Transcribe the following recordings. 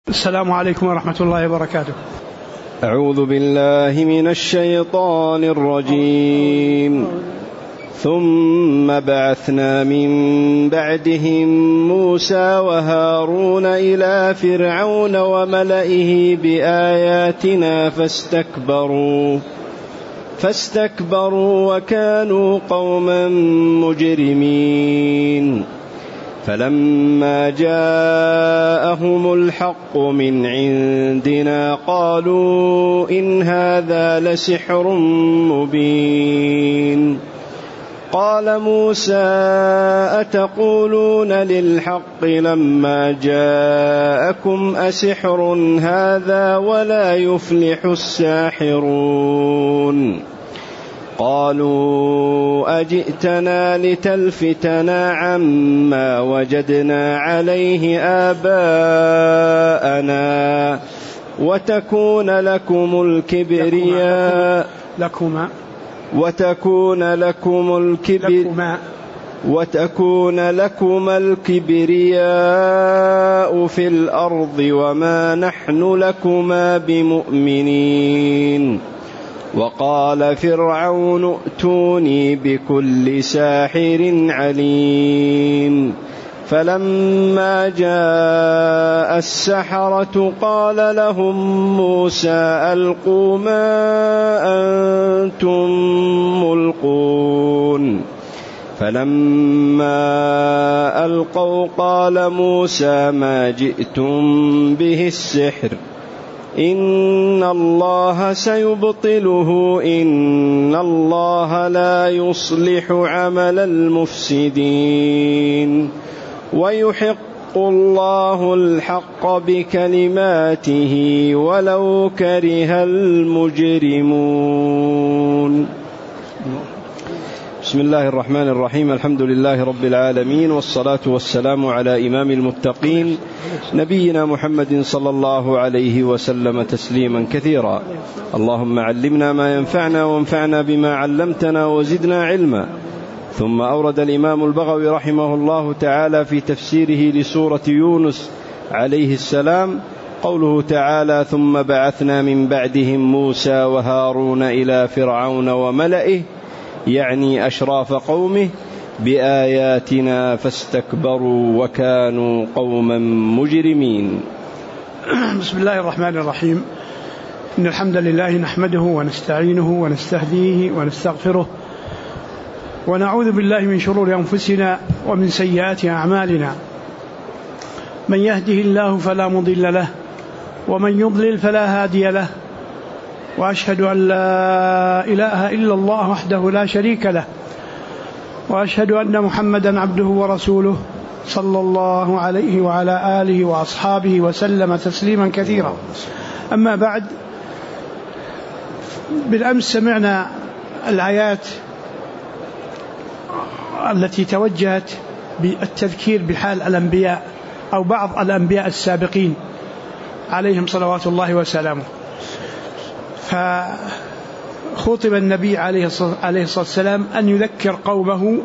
السلام عليكم ورحمة الله وبركاته. أعوذ بالله من الشيطان الرجيم. ثم بعثنا من بعدهم موسى وهارون إلى فرعون وملئه بآياتنا فاستكبروا وكانوا قوما مجرمين. فلما جاءهم الحق من عندنا قالوا إن هذا لسحر مبين. قال موسى أتقولون للحق لما جاءكم أسحر هذا ولا يفلح الساحرون. قالوا أجئتنا لتلفتنا عما وجدنا عليه آباءنا وتكون لكم الكبرياء في الأرض وما نحن لكما بمؤمنين. وقال فرعون ائتوني بكل ساحر عليم. فلما جاء السحرة قال لهم موسى ألقوا ما أنتم ملقون. فلما ألقوا قال موسى ما جئتم به السحر إن الله سيبطله إن الله لا يصلح عمل المفسدين ويحق الله الحق بكلماته ولو كره المجرمون. بسم الله الرحمن الرحيم. الحمد لله رب العالمين، والصلاة والسلام على إمام المتقين نبينا محمد صلى الله عليه وسلم تسليما كثيرا. اللهم علمنا ما ينفعنا وانفعنا بما علمتنا وزدنا علما. ثم أورد الإمام البغوي رحمه الله تعالى في تفسيره لسورة يونس عليه السلام قوله تعالى ثم بعثنا من بعدهم موسى وهارون إلى فرعون وملئه، يعني أشراف قومه، بآياتنا فاستكبروا وكانوا قوما مجرمين. بسم الله الرحمن الرحيم. إن الحمد لله نحمده ونستعينه ونستهديه ونستغفره ونعوذ بالله من شرور أنفسنا ومن سيئات أعمالنا. من يهده الله فلا مضل له ومن يضلل فلا هادي له، وأشهد أن لا إله إلا الله وحده لا شريك له، وأشهد أن محمدا عبده ورسوله صلى الله عليه وعلى آله وأصحابه وسلم تسليما كثيرا. أما بعد، بالأمس سمعنا الآيات التي توجهت بالتذكير بحال الأنبياء أو بعض الأنبياء السابقين عليهم صلوات الله وسلامه. فخطب النبي عليه الصلاة والسلام أن يذكر قومه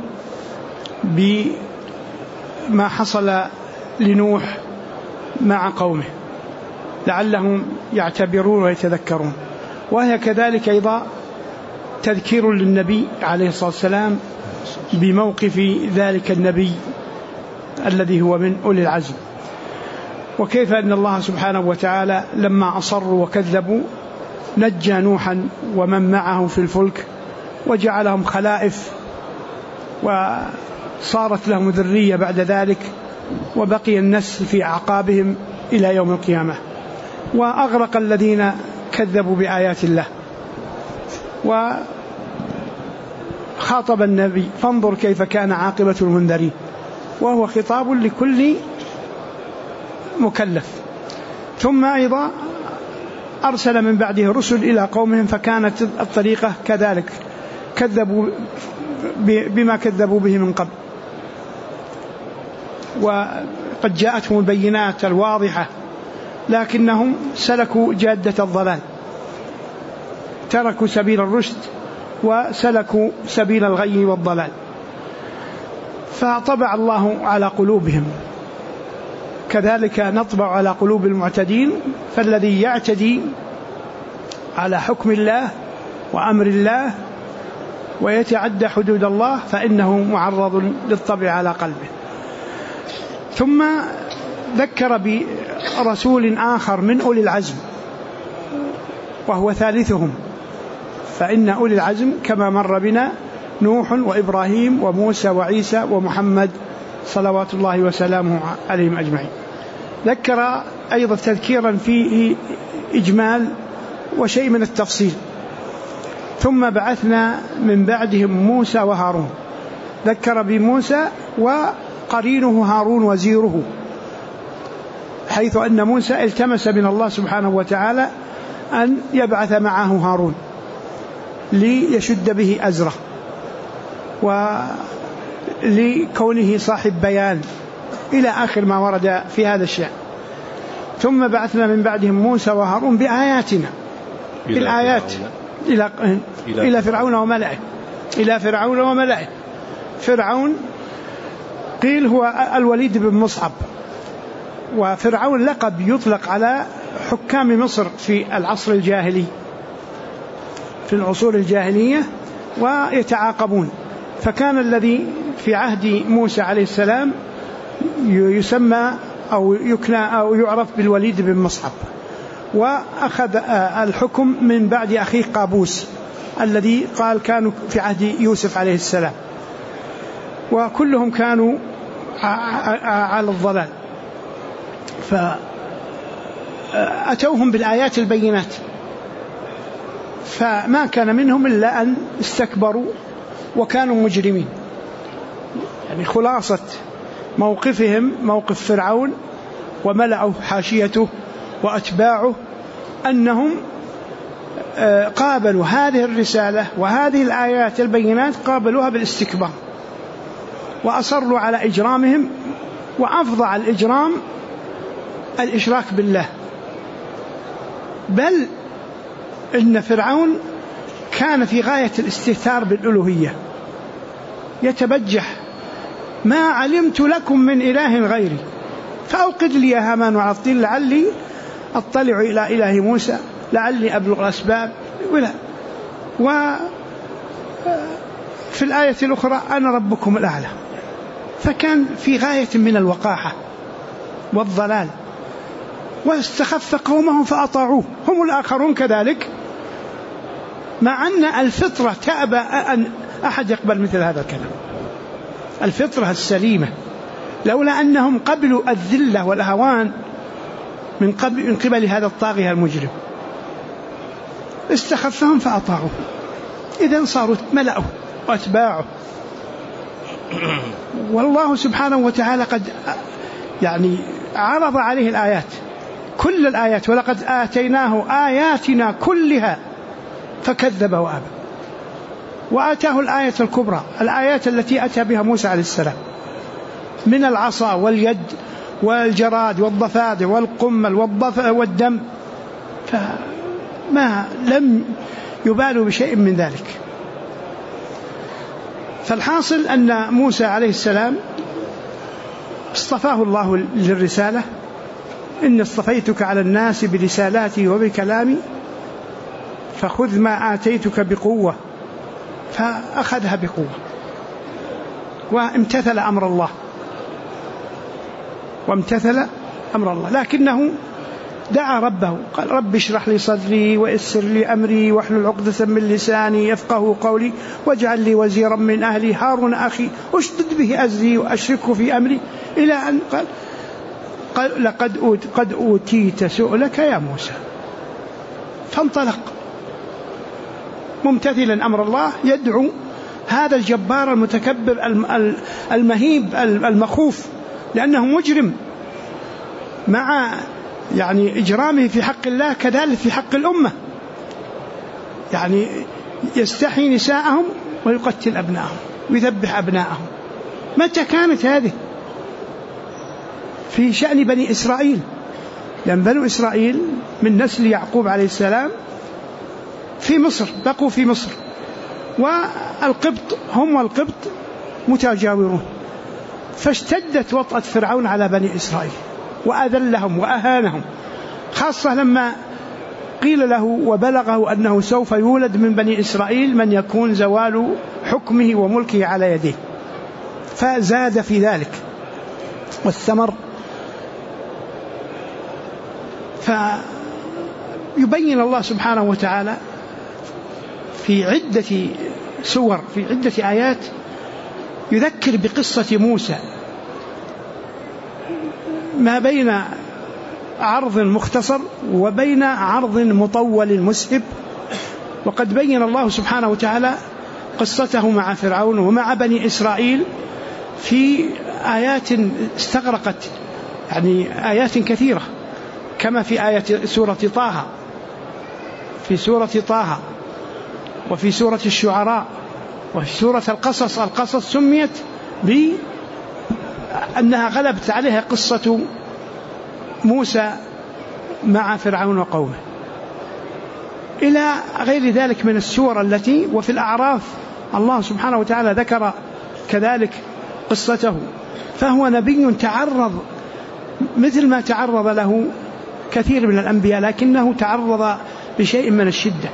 بما حصل لنوح مع قومه لعلهم يعتبرون ويتذكرون، وهي كذلك أيضا تذكير للنبي عليه الصلاة والسلام بموقف ذلك النبي الذي هو من أولي العزم، وكيف أن الله سبحانه وتعالى لما أصروا وكذبوا نجى نوحا ومن معه في الفلك وجعلهم خلائف وصارت لهم ذرية بعد ذلك، وبقي النسل في أعقابهم إلى يوم القيامة، وأغرق الذين كذبوا بآيات الله. وخاطب النبي فانظر كيف كان عاقبة المنذرين، وهو خطاب لكل مكلف. ثم أيضا أرسل من بعده رسل إلى قومهم، فكانت الطريقة كذلك، كذبوا بما كذبوا به من قبل، وقد جاءتهم البينات الواضحة، لكنهم سلكوا جادة الضلال، تركوا سبيل الرشد وسلكوا سبيل الغي والضلال، فطبع الله على قلوبهم كذلك نطبع على قلوب المعتدين، فالذي يعتدي على حكم الله وأمر الله ويتعدى حدود الله فإنه معرض للطبع على قلبه. ثم ذكر برسول آخر من أولي العزم وهو ثالثهم، فإن أولي العزم كما مر بنا نوح وإبراهيم وموسى وعيسى ومحمد صلوات الله وسلامه عليهم أجمعين. ذكر أيضا تذكيرا فيه إجمال وشيء من التفصيل. ثم بعثنا من بعدهم موسى وهارون، ذكر بموسى وقرينه هارون وزيره، حيث أن موسى التمس من الله سبحانه وتعالى أن يبعث معه هارون ليشد به أزره ولكونه صاحب بيان إلى آخر ما ورد في هذا الشيء. ثم بعثنا من بعدهم موسى وهارون بآياتنا بالآيات إلى فرعون وملئه. فرعون قيل هو الوليد بن مصعب، وفرعون لقب يطلق على حكام مصر في العصر الجاهلي، في العصور الجاهلية ويتعاقبون. فكان الذي في عهد موسى عليه السلام يسمى أو يكنى أو يعرف بالوليد بن مصعب، وأخذ الحكم من بعد أخيه قابوس الذي قال كانوا في عهد يوسف عليه السلام، وكلهم كانوا على الضلال. فأتوهم بالآيات البينات، فما كان منهم إلا أن استكبروا وكانوا مجرمين. يعني خلاصة موقفهم موقف فرعون وملأه حاشيته وأتباعه أنهم قابلوا هذه الرسالة وهذه الآيات البينات، قابلوها بالاستكبار وأصروا على إجرامهم، وأفظع الإجرام الإشراك بالله. بل إن فرعون كان في غاية الاستهتار بالألوهية، يتبجح ما علمت لكم من إله غيري فأوقد لي يا هامان على الطين لعلي أطلع إلى إله موسى لعلي أبلغ الأسباب. وفي الآية الأخرى أنا ربكم الأعلى. فكان في غاية من الوقاحة والضلال، واستخف قومهم فأطاعوه هم الآخرون كذلك، مع أن الفطرة تأبى أن أحد يقبل مثل هذا الكلام، الفطرة السليمة، لولا أنهم قبلوا الذلة والهوان من قبل هذا الطاغية المجرم، استخفهم فأطاعوه، إذن صاروا ملأه وأتباعه. والله سبحانه وتعالى قد عرض عليه الآيات، كل الآيات، ولقد آتيناه آياتنا كلها فكذب وأبى. وآتاه الآية الكبرى، الآيات التي أتى بها موسى عليه السلام من العصا واليد والجراد والضفادع والقمل والدم، فما لم يبالوا بشيء من ذلك. فالحاصل أن موسى عليه السلام اصطفاه الله للرسالة، إني اصطفيتك على الناس برسالاتي وبكلامي فخذ ما آتيتك بقوة، فأخذها بقوة وامتثل أمر الله، لكنه دعا ربه قال رب اشرح لي صدري ويسر لي أمري واحلل عقدة من لساني يفقه قولي واجعل لي وزيرا من أهلي هارون أخي أشدد به أزري وأشركه في أمري، إلى أن قال قد أوتيت سؤلك يا موسى. فانطلق ممتثلا أمر الله، يدعو هذا الجبار المتكبر المهيب المخوف، لأنه مجرم مع إجرامه في حق الله كذلك في حق الأمة، يستحيي نساءهم ويقتل أبناءهم ويذبح أبناءهم. متى كانت هذه؟ في شأن بني إسرائيل، لأن بنو إسرائيل من نسل يعقوب عليه السلام في مصر، بقوا في مصر، والقبط هم والقبط متجاورون، فاشتدت وطأة فرعون على بني إسرائيل وأذلهم وأهانهم، خاصة لما قيل له وبلغه أنه سوف يولد من بني إسرائيل من يكون زوال حكمه وملكه على يديه، فزاد في ذلك والثمر. فيبين الله سبحانه وتعالى في عدة سور، في عدة آيات، يذكر بقصة موسى ما بين عرض مختصر وبين عرض مطول مسهب. وقد بين الله سبحانه وتعالى قصته مع فرعون ومع بني إسرائيل في آيات استغرقت يعني آيات كثيرة، كما في آية سورة طه، في سورة طه وفي سورة الشعراء وفي سورة القصص. القصص سميت بأنها غلبت عليها قصة موسى مع فرعون وقومه، إلى غير ذلك من السور التي. وفي الأعراف الله سبحانه وتعالى ذكر كذلك قصته، فهو نبي تعرض مثل ما تعرض له كثير من الأنبياء، لكنه تعرض بشيء من الشدة،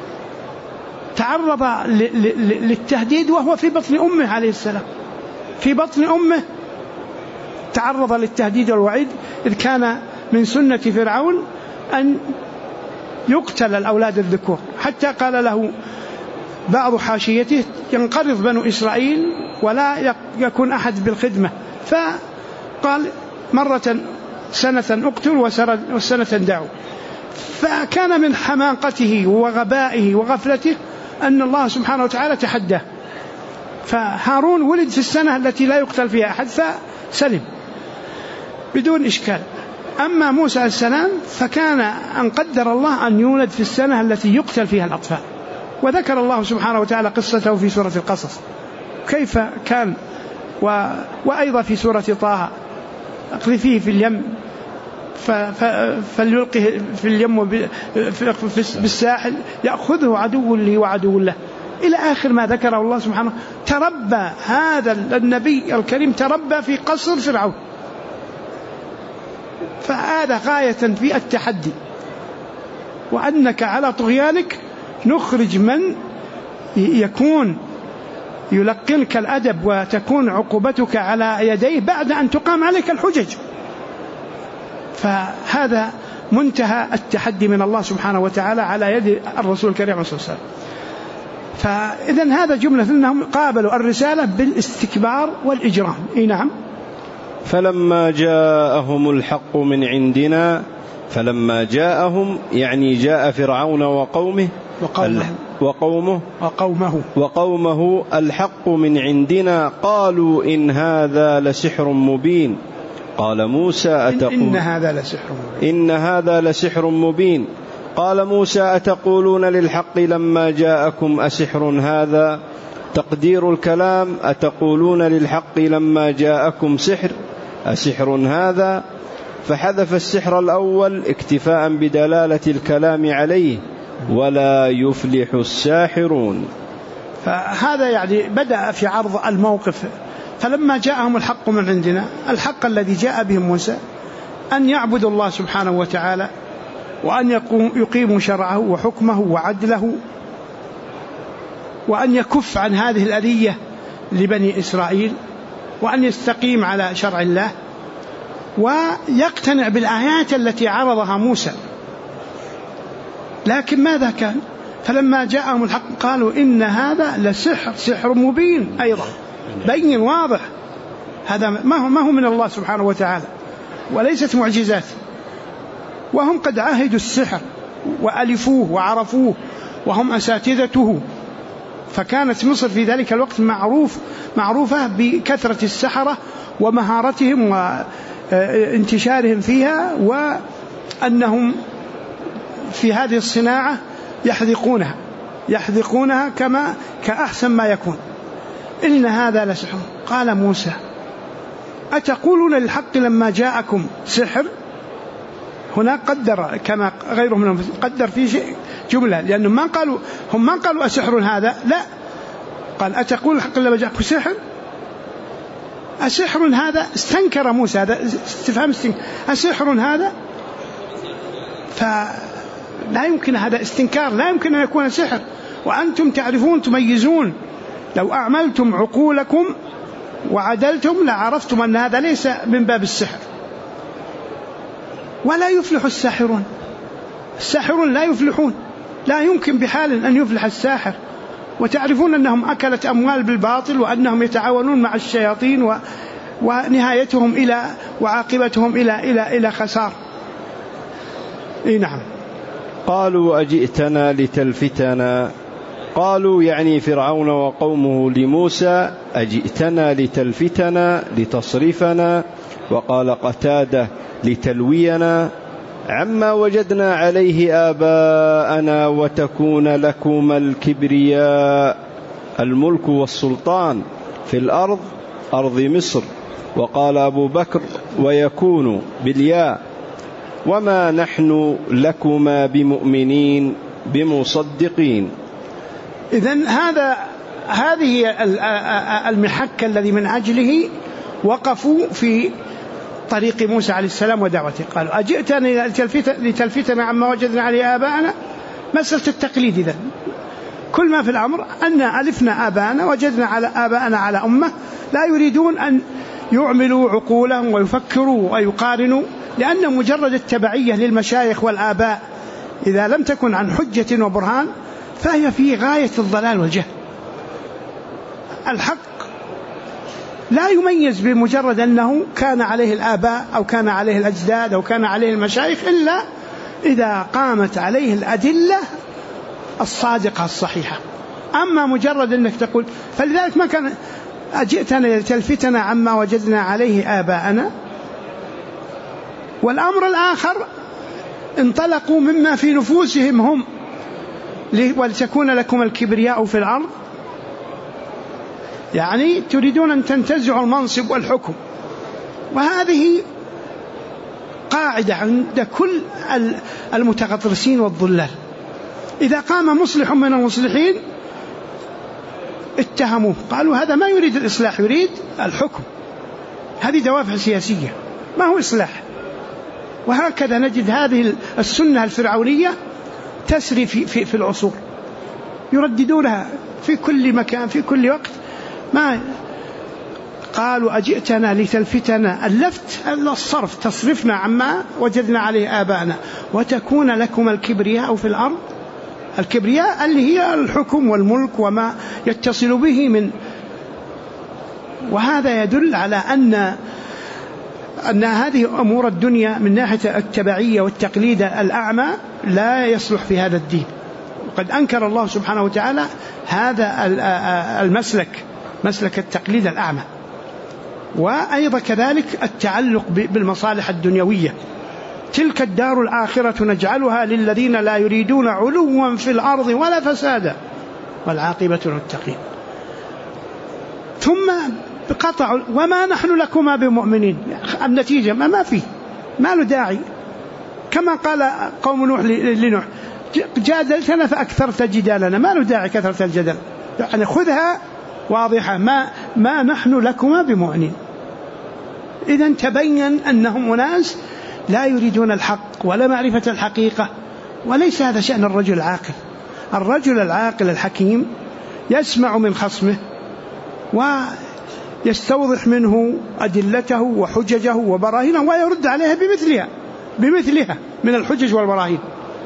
تعرض للتهديد وهو في بطن أمه عليه السلام، في بطن أمه تعرض للتهديد والوعيد، إذ كان من سنة فرعون أن يقتل الأولاد الذكور، حتى قال له بعض حاشيته ينقرض بنو إسرائيل ولا يكون أحد بالخدمة، فقال مرة سنة أقتل وسنة دعو. فكان من حماقته وغبائه وغفلته أن الله سبحانه وتعالى تحداه، فهارون ولد في السنة التي لا يقتل فيها أحد فسلم بدون إشكال. أما موسى السلام فكان أن قدر الله أن يولد في السنة التي يقتل فيها الأطفال، وذكر الله سبحانه وتعالى قصته في سورة القصص كيف كان. وأيضا في سورة طه اقذفيه في اليم فليلقه في اليم بالساحل يأخذه عدو لي وعدو له، إلى آخر ما ذكره الله سبحانه. تربى هذا النبي الكريم تربى في قصر فرعون، فهذا غاية في التحدي، وأنك على طغيانك نخرج من يكون يلقنك الأدب وتكون عقوبتك على يديه بعد أن تقام عليك الحجج. فهذا منتهى التحدي من الله سبحانه وتعالى على يد الرسول الكريم صلى الله عليه وسلم. فإذن هذا جملة أنهم قابلوا الرسالة بالاستكبار والإجرام. نعم. فلما جاءهم الحق من عندنا، فلما جاءهم يعني جاء فرعون وقومه الحق من عندنا قالوا إن هذا لسحر مبين. قال موسى إن هذا لسحر مبين. قال موسى أتقولون للحق لما جاءكم أسحر هذا؟ تقدير الكلام أتقولون للحق لما جاءكم أسحر هذا؟ فحذف السحر الأول اكتفاء بدلالة الكلام عليه، ولا يفلح الساحرون. فهذا يعني بدأ في عرض الموقف. فلما جاءهم الحق من عندنا، الحق الذي جاء به موسى أن يعبدوا الله سبحانه وتعالى، وأن يقيموا شرعه وحكمه وعدله، وأن يكف عن هذه الأذية لبني إسرائيل، وأن يستقيم على شرع الله، ويقتنع بالآيات التي عرضها موسى. لكن ماذا كان؟ فلما جاءهم الحق قالوا إن هذا سحر مبين، أيضا بين واضح. هذا ما هو من الله سبحانه وتعالى، وليست معجزات. وهم قد عاهدوا السحر وألفوه وعرفوه وهم أساتذته، فكانت مصر في ذلك الوقت معروفة بكثرة السحرة ومهارتهم وانتشارهم فيها، وأنهم في هذه الصناعة يحذقونها كأحسن ما يكون. إن هذا لسحر. قال موسى أتقولون للحق لما جاءكم سحر؟ هنا قدر كما غيره منهم قدر في شيء جملة، لأنهم ما قالوا أسحر هذا، لا، قال أتقول الحق لما جاءكم سحر. أسحر هذا؟ استنكر موسى، هذا استفهام استنكار، أسحر هذا؟ فلا يمكن، هذا استنكار، لا يمكن أن يكون سحر، وأنتم تعرفون تميزون، لو أعملتم عقولكم وعدلتم لعرفتم أن هذا ليس من باب السحر. ولا يفلح الساحرون، الساحرون لا يفلحون، لا يمكن بحال أن يفلح الساحر، وتعرفون أنهم أكلت أموال بالباطل، وأنهم يتعاونون مع الشياطين، ونهايتهم إلى وعاقبتهم إلى خسار. نعم. قالوا أجئتنا لتلفتنا، قالوا يعني فرعون وقومه لموسى أجئتنا لتلفتنا لتصرفنا، وقال قتادة لتلوينا عما وجدنا عليه آباءنا وتكون لكما الكبرياء الملك والسلطان في الأرض أرض مصر. وقال أبو بكر ويكون بالياء وما نحن لكما بمؤمنين بمصدقين. إذن هذه المحك الذي من أجله وقفوا في طريق موسى عليه السلام ودعوته. قالوا أجئتنا لتلفتنا عما وجدنا عليه آباءنا، مسألة التقليد. إذن كل ما في الأمر أن ألفنا آباءنا، وجدنا على آباءنا على أمة، لا يريدون أن يعملوا عقولهم ويفكروا ويقارنوا، لأن مجرد التبعية للمشايخ والآباء إذا لم تكن عن حجة وبرهان فهي في غاية الضلال والجهل. الحق لا يميز بمجرد أنه كان عليه الآباء أو كان عليه الأجداد أو كان عليه المشايخ، إلا إذا قامت عليه الأدلة الصادقة الصحيحة. أما مجرد أنك تقول، فلذلك ما كان أجئتنا لتلفتنا عما وجدنا عليه آباءنا. والأمر الآخر انطلقوا مما في نفوسهم هم، ولتكون لكم الكبرياء في الأرض، يعني تريدون أن تنتزعوا المنصب والحكم. وهذه قاعدة عند كل المتغطرسين والضلال، إذا قام مصلح من المصلحين اتهموه، قالوا هذا ما يريد الإصلاح، يريد الحكم. هذه دوافع سياسية، ما هو إصلاح. وهكذا نجد هذه السنة الفرعونية تسري في العصور، يرددونها في كل مكان في كل وقت. ما قالوا أجئتنا لتلفتنا، اللفت الصرف، تصرفنا عما وجدنا عليه آباءنا، وتكون لكم الكبرياء في الأرض. الكبرياء اللي هي الحكم والملك وما يتصل به من. وهذا يدل على أن هذه أمور الدنيا من ناحية التبعية والتقليد الأعمى لا يصلح في هذا الدين. وقد أنكر الله سبحانه وتعالى هذا المسلك، مسلك التقليد الأعمى. وأيضا كذلك التعلق بالمصالح الدنيوية. تلك الدار الآخرة نجعلها للذين لا يريدون علوا في الأرض ولا فسادا والعاقبة للمتقين. ثم بقطع وما نحن لكما بمؤمنين. النتيجة ما فيه، ما له داعي، كما قال قوم نوح لنوح جادلتنا فأكثرت جدالنا، ما له داعي كثرة الجدل، يعني خذها واضحة، ما نحن لكما بمؤمنين. إذن تبين أنهم أناس لا يريدون الحق ولا معرفة الحقيقة، وليس هذا شأن الرجل العاقل. الرجل العاقل الحكيم يسمع من خصمه ويستوضح منه أدلته وحججه وبراهينه ويرد عليها بمثلها من الحجج والبراهين.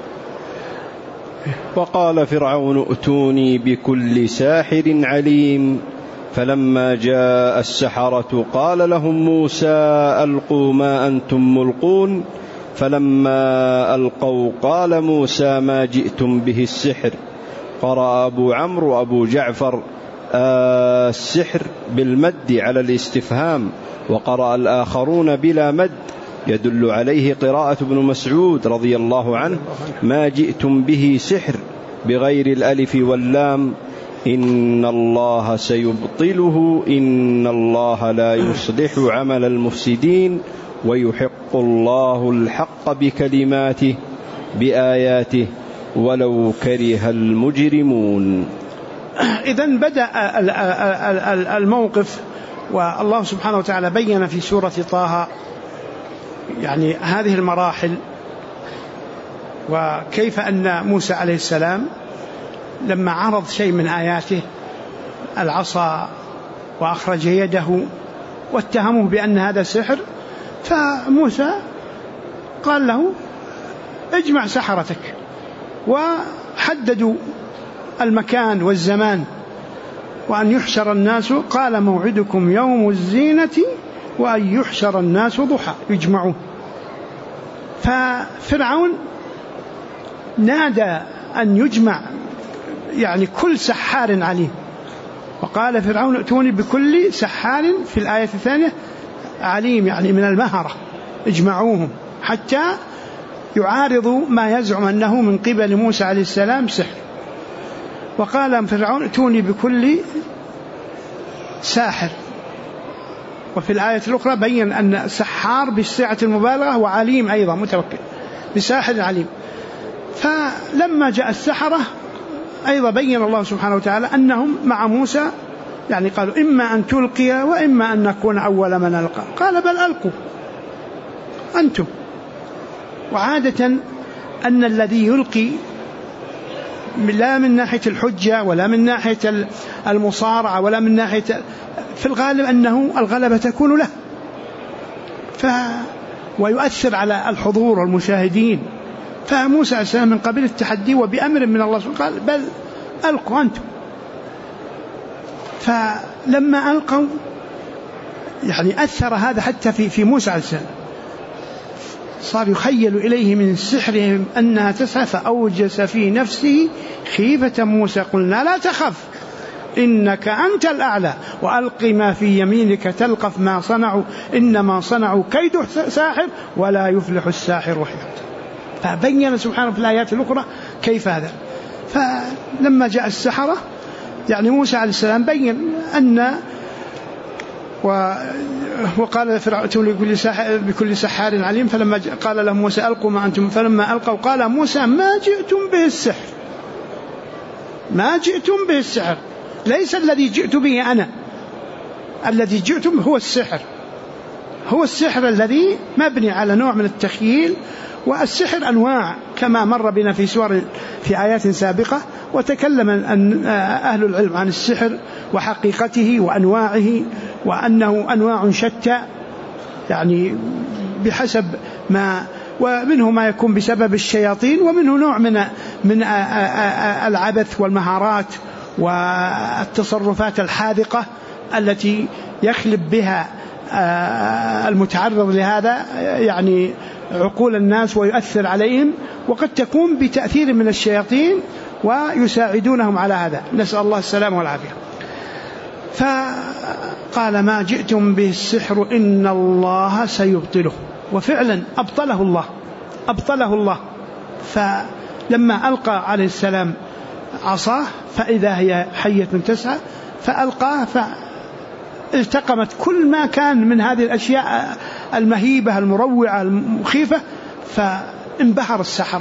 وقال فرعون ائتوني بكل ساحر عليم. فلما جاء السحرة قال لهم موسى ألقوا ما أنتم ملقون. فلما ألقوا قال موسى ما جئتم به السحر. قرأ أبو عمرو وأبو جعفر السحر بالمد على الاستفهام، وقرأ الآخرون بلا مد، يدل عليه قراءة ابن مسعود رضي الله عنه ما جئتم به سحر بغير الألف واللام، إن الله سيبطله إن الله لا يصلح عمل المفسدين ويحق الله الحق بكلماته بآياته ولو كره المجرمون. إذن بدأ الموقف والله سبحانه وتعالى بين في سورة طه يعني هذه المراحل، وكيف أن موسى عليه السلام لما عرض شيء من آياته العصا وأخرج يده واتهموه بأن هذا سحر، فموسى قال له اجمع سحرتك، وحددوا المكان والزمان وأن يحشر الناس، قال موعدكم يوم الزينة وأن يحشر الناس ضحى يجمعون. ففرعون نادى أن يجمع يعني كل سحار عليم، وقال فرعون ائتوني بكل سحار في الآية الثانية عليم، يعني من المهرة اجمعوهم حتى يعارضوا ما يزعم أنه من قبل موسى عليه السلام سحر. وقال فرعون ائتوني بكل ساحر، وفي الآية الأخرى بين أن سحار بالصيغة المبالغة وعليم أيضا متوكل بساحر عليم. فلما جاء السحرة أيضا بين الله سبحانه وتعالى أنهم مع موسى، يعني قالوا إما أن تلقي وإما أن نكون أول من ألقى، قال بل ألقوا أنتم. وعادة أن الذي يلقي لا من ناحية الحجة ولا من ناحية المصارعة ولا من ناحية، في الغالب أنه الغلبة تكون له ويؤثر على الحضور والمشاهدين. فموسى عليه السلام من قبل التحدي وبأمر من الله قال بل ألقوا أنتم. فلما ألقوا يعني أثر هذا حتى في موسى عليه السلام، صار يخيل إليه من سحرهم أنها تسعى، فأوجس في نفسه خيفة موسى قلنا لا تخف إنك أنت الأعلى وألق ما في يمينك تلقف ما صنعوا إنما صنعوا كيد ساحر ولا يفلح الساحر حيث. فبين سبحانه في الآيات الأخرى كيف هذا. فلما جاء السحرة يعني موسى عليه السلام بين أن وقال فرعون بكل سحار عليم، فلما قال لهم موسى ألقوا ما أنتم، فلما ألقوا قال موسى ما جئتم به السحر، ما جئتم به السحر، ليس الذي جئت به أنا، الذي جئتم هو السحر، هو السحر الذي مبني على نوع من التخييل. والسحر أنواع كما مر بنا في آيات سابقة، وتكلم أهل العلم عن السحر وحقيقته وأنواعه، وأنه أنواع شتى يعني بحسب ما، ومنه ما يكون بسبب الشياطين، ومنه نوع من العبث والمهارات والتصرفات الحاذقة التي يخلب بها المتعرض لهذا يعني عقول الناس ويؤثر عليهم، وقد تكون بتأثير من الشياطين ويساعدونهم على هذا، نسأل الله السلام والعافية. فقال ما جئتم به السحر إن الله سيبطله، وفعلا أبطله الله. فلما ألقى عليه السلام عصاه فإذا هي حية تسعى، فألقاه فالتقمت كل ما كان من هذه الأشياء المهيبة المروعة المخيفة، فانبهر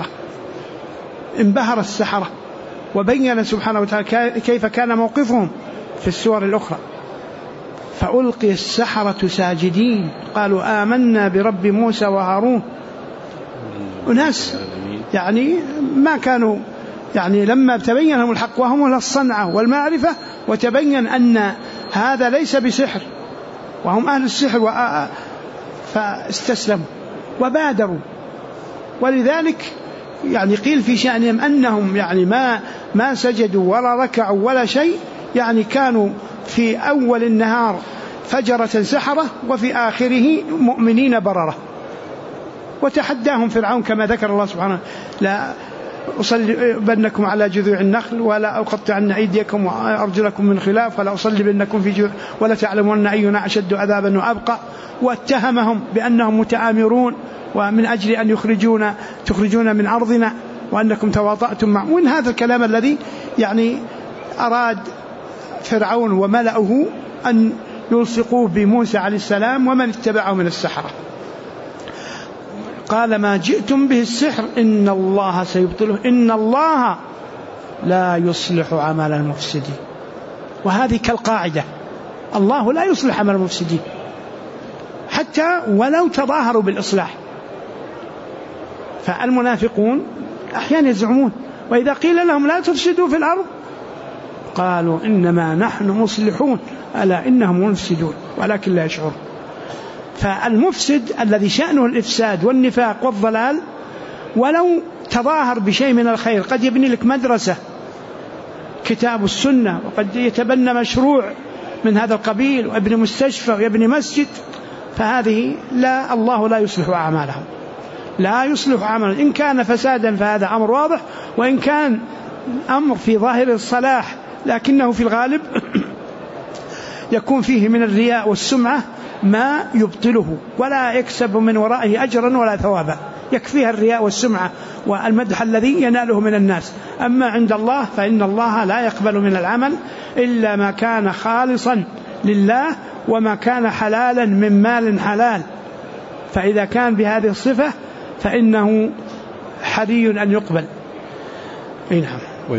السحرة. وبين سبحانه وتعالى كيف كان موقفهم في السور الأخرى. فألقي السحرة ساجدين قالوا آمنا برب موسى وهارون. وناس يعني ما كانوا يعني لما تبين لهم الحق وهم أهل الصنعة والمعرفة، وتبين أن هذا ليس بسحر وهم أهل السحر، فاستسلموا وبادروا. ولذلك يعني قيل في شأنهم أنهم يعني ما سجدوا ولا ركعوا ولا شيء، يعني كانوا في أول النهار فجرة سحرة وفي آخره مؤمنين بررة. وتحداهم فرعون كما ذكر الله سبحانه لا أصلبنكم على جذوع النخل ولا أقطعن أيديكم وأرجلكم من خلاف ولا أصلبنكم في جذوع ولا تعلمون أينا أشد عذابا وأبقى. واتهمهم بأنهم متآمرون ومن أجل أن تخرجون من أرضنا وأنكم تواطأتم معه. وإن هذا الكلام الذي يعني أراد فرعون وملأه أن يلصقوه بموسى عليه السلام ومن اتبعه من السحرة. قال ما جئتم به السحر إن الله سيبطله إن الله لا يصلح عمل المفسدين. وهذه كالقاعدة الله لا يصلح عمل المفسدين حتى ولو تظاهروا بالإصلاح. فالمنافقون أحيانا يزعمون وإذا قيل لهم لا تفسدوا في الأرض قالوا إنما نحن مصلحون ألا إنهم مفسدون ولكن لا يشعرون. فالمفسد الذي شأنه الإفساد والنفاق والضلال ولو تظاهر بشيء من الخير، قد يبني لك مدرسة كتاب السنة، وقد يتبنى مشروع من هذا القبيل ويبني مستشفى ويبني مسجد، فهذه لا، الله لا يصلح أعمالهم، لا يصلح عملا. إن كان فسادا فهذا أمر واضح، وإن كان أمر في ظاهر الصلاح لكنه في الغالب يكون فيه من الرياء والسمعة ما يبطله ولا يكسب من ورائه أجرا ولا ثوابا، يكفيها الرياء والسمعة والمدح الذي يناله من الناس. أما عند الله فإن الله لا يقبل من العمل إلا ما كان خالصا لله وما كان حلالا من مال حلال، فإذا كان بهذه الصفة فإنه حري أن يقبل. نعم.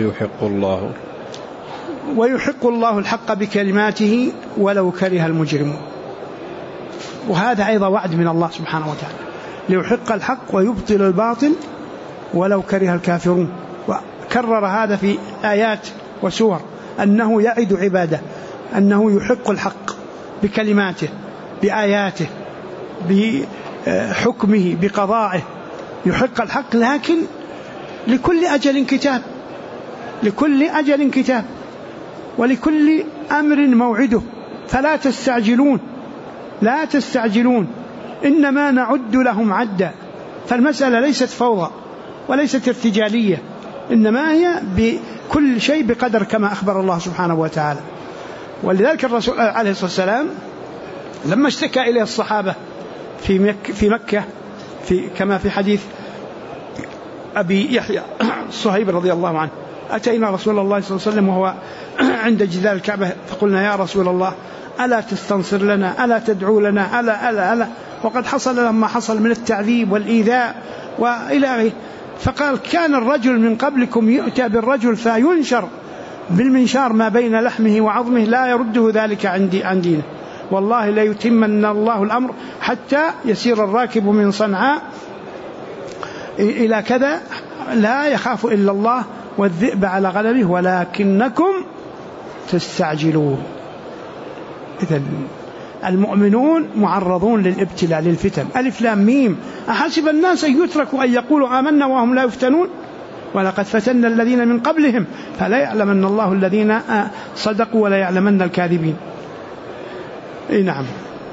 ويحق الله الحق بكلماته ولو كره المجرمون. وهذا أيضا وعد من الله سبحانه وتعالى، ليحق الحق ويبطل الباطل ولو كره الكافرون. وكرر هذا في آيات وسور أنه يعد عباده أنه يحق الحق بكلماته بآياته بحكمه بقضائه، يحق الحق، لكن لكل أجل كتاب، لكل أجل كتاب ولكل أمر موعده، فلا تستعجلون، لا تستعجلون، إنما نعد لهم عدا. فالمسألة ليست فوضى وليست ارتجالية، إنما هي بكل شيء بقدر كما أخبر الله سبحانه وتعالى. ولذلك الرسول عليه الصلاة والسلام لما اشتكى إليه الصحابة في مكة كما في حديث أبي يحيى الصهيب رضي الله عنه، أتينا رسول الله صلى الله عليه وسلم وهو عند جدار الكعبة فقلنا يا رسول الله ألا تستنصر لنا، ألا تدعو لنا، ألا وقد حصل لما حصل من التعذيب والإيذاء وإلى آخره. فقال كان الرجل من قبلكم يؤتى بالرجل فينشر بالمنشار ما بين لحمه وعظمه لا يرده ذلك عن دينه، والله لا يتمن الله الأمر حتى يسير الراكب من صنعاء إلى كذا لا يخاف إلا الله والذئب على غنمه ولكنكم تستعجلون. إذن المؤمنون معرضون للابتلاء للفتن. ألف لام ميم أحسب الناس أن يتركوا أن يقولوا آمنا وهم لا يفتنون ولقد فتنا الذين من قبلهم فلا يعلمن الله الذين صدقوا ولا يعلمن الكاذبين. نعم.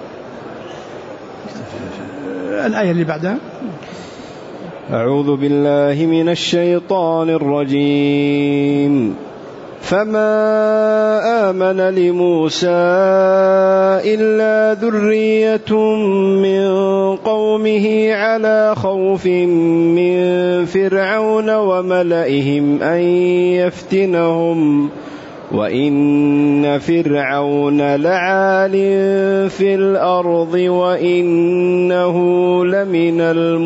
الآية اللي بعدها أعوذ بالله من الشيطان الرجيم. فما آمن لموسى إلا ذرية من قومه على خوف من فرعون وملئهم أن يفتنهم وإن فرعون لعال في الأرض وإنه لمن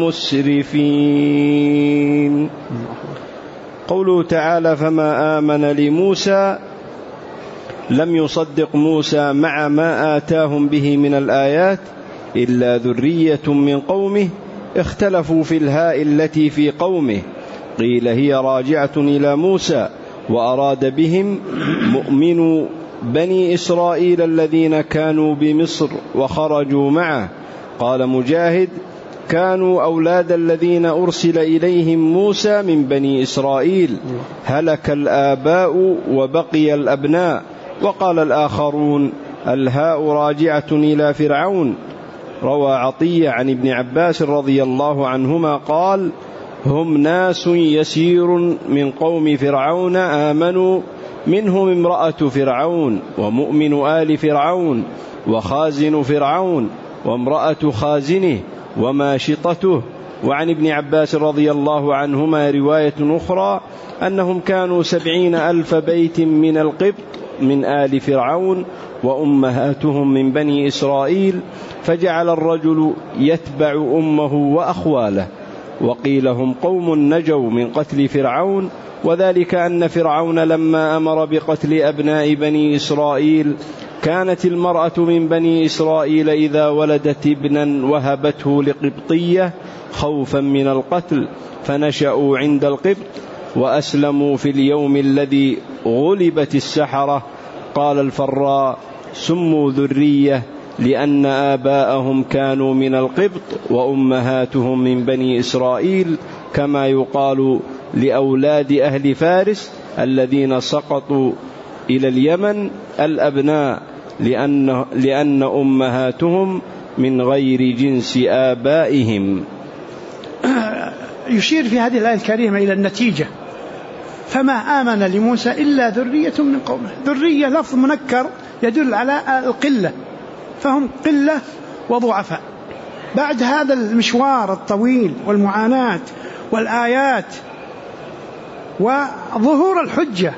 المسرفين. قوله تعالى فما آمن لموسى، لم يصدق موسى مع ما آتاهم به من الآيات إلا ذرية من قومه. اختلفوا في الهاء التي في قومه، قيل هي راجعة إلى موسى وأراد بهم مؤمنو بني إسرائيل الذين كانوا بمصر وخرجوا معه. قال مجاهد كانوا أولاد الذين أرسل إليهم موسى من بني إسرائيل، هلك الآباء وبقي الأبناء. وقال الآخرون الهاء راجعة إلى فرعون. روى عطية عن ابن عباس رضي الله عنهما قال هم ناس يسير من قوم فرعون آمنوا، منهم امرأة فرعون ومؤمن آل فرعون وخازن فرعون وامرأة خازنه وماشطته. وعن ابن عباس رضي الله عنهما رواية أخرى أنهم كانوا 70,000 بيت من القبط من آل فرعون وأمهاتهم من بني إسرائيل، فجعل الرجل يتبع أمه وأخواله. وقيل هم قوم نجوا من قتل فرعون، وذلك أن فرعون لما أمر بقتل أبناء بني إسرائيل كانت المرأة من بني إسرائيل إذا ولدت ابنا وهبته لقبطية خوفا من القتل فنشأوا عند القبط وأسلموا في اليوم الذي غلبت السحرة. قال الفراء: سموا ذرية لأن آباءهم كانوا من القبط وأمهاتهم من بني إسرائيل، كما يقال لأولاد أهل فارس الذين سقطوا إلى اليمن الأبناء لأن أمهاتهم من غير جنس آبائهم. يشير في هذه الآية الكريمة إلى النتيجة: فما آمن لموسى إلا ذرية من قومه. ذرية لفظ منكر يدل على القلة، فهم قلة وضعفاء. بعد هذا المشوار الطويل والمعاناة والآيات وظهور الحجة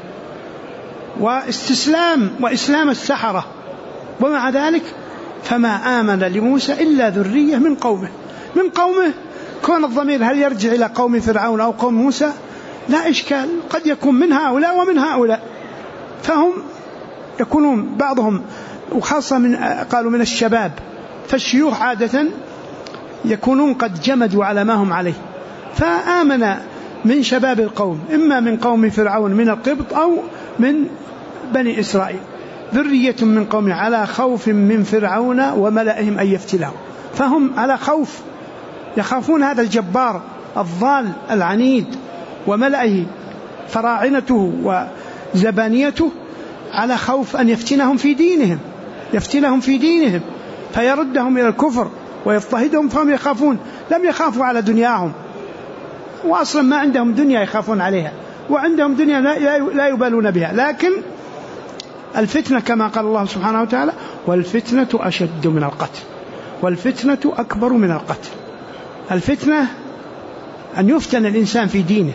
وإسلام السحرة، ومع ذلك فما آمن لموسى إلا ذرية من قومه. من قومه كون الضمير هل يرجع إلى قوم فرعون أو قوم موسى لا إشكال، قد يكون من هؤلاء ومن هؤلاء، فهم يكونون بعضهم، وخاصة قالوا من الشباب، فالشيوخ عادة يكونون قد جمدوا على ما هم عليه، فآمن من شباب القوم إما من قوم فرعون من القبط أو من بني إسرائيل. ذرية من قوم على خوف من فرعون وملئهم أن يفتنهم، فهم على خوف، يخافون هذا الجبار الضال العنيد وملئه فراعنته وزبانيته، على خوف أن يفتنهم في دينهم فيردهم إلى الكفر ويضطهدهم، فهم يخافون. لم يخافوا على دنياهم، وأصلا ما عندهم دنيا يخافون عليها، وعندهم دنيا لا يبالون بها، لكن الفتنة كما قال الله سبحانه وتعالى: والفتنة أشد من القتل والفتنة أكبر من القتل. الفتنة أن يفتن الإنسان في دينه،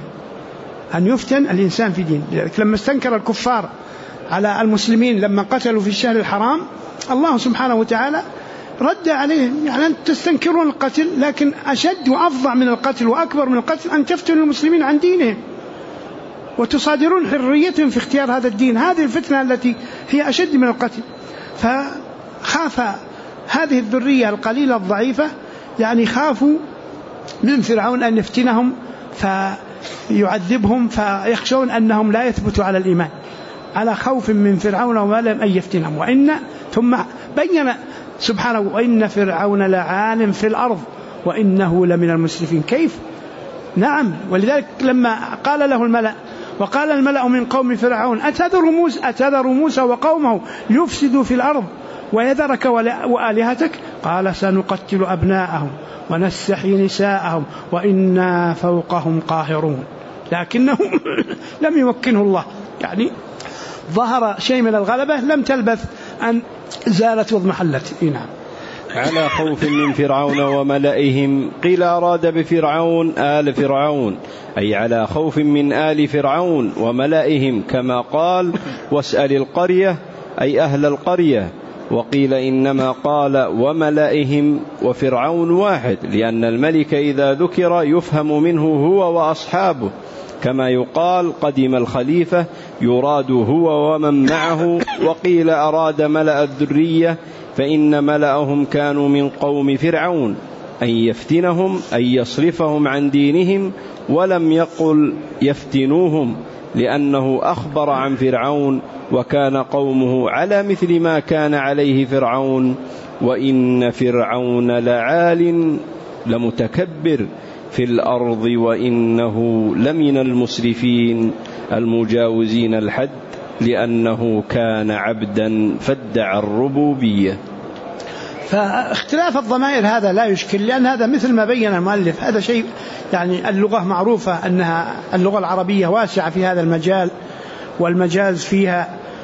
لما استنكر الكفار على المسلمين لما قتلوا في الشهر الحرام، الله سبحانه وتعالى رد عليهم: يعني أن تستنكرون القتل، لكن أشد وأفظع من القتل وأكبر من القتل أن تفتنوا المسلمين عن دينهم وتصادرون حريتهم في اختيار هذا الدين. هذه الفتنة التي هي أشد من القتل. فخاف هذه الذرية القليلة الضعيفة، يعني خافوا من فرعون أن يفتنهم فيعذبهم، فيخشون أنهم لا يثبتوا على الإيمان، على خوف من فرعون وما لم أن يفتنهم. ثم بين سبحانه: وإن فرعون لعال في الأرض وإنه لمن المسرفين. كيف؟ نعم. ولذلك لما قال له الملأ، وقال الملأ من قوم فرعون: أتذر موسى وقومه ليفسدوا في الأرض ويذرك وآلهتك؟ قال: سنقتل أبناءهم ونستحيي نساءهم وإنا فوقهم قاهرون. لكنهم لم يمكنه الله، يعني ظهر شيء من الغلبة لم تلبث أن زالت واضمحلت. نعم. على خوف من فرعون وملئهم. قيل أراد بفرعون آل فرعون، أي على خوف من آل فرعون وملئهم، كما قال: واسأل القرية، أي أهل القرية. وقيل إنما قال وملئهم وفرعون واحد، لأن الملك إذا ذكر يفهم منه هو وأصحابه، كما يقال قدم الخليفة، يراد هو ومن معه. وقيل أراد ملأ الذرية، فإن ملأهم كانوا من قوم فرعون، أن يفتنهم أن يصرفهم عن دينهم، ولم يقل يفتنوهم، لأنه أخبر عن فرعون وكان قومه على مثل ما كان عليه فرعون. وإن فرعون لعال لمتكبر في الأرض وإنه لمن المسرفين المجاوزين الحد، لأنه كان عبدا فادعى الربوبية. فاختلاف الضمائر هذا لا يشكل، لأن هذا مثل ما بين المؤلف، هذا شيء يعني اللغة معروفة أنها اللغة العربية واسعة في هذا المجال، والمجاز فيها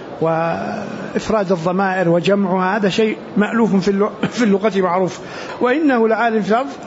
وإفراد الضمائر وجمعها هذا شيء مألوف في اللغة معروف. وإنه لعالم في الأرض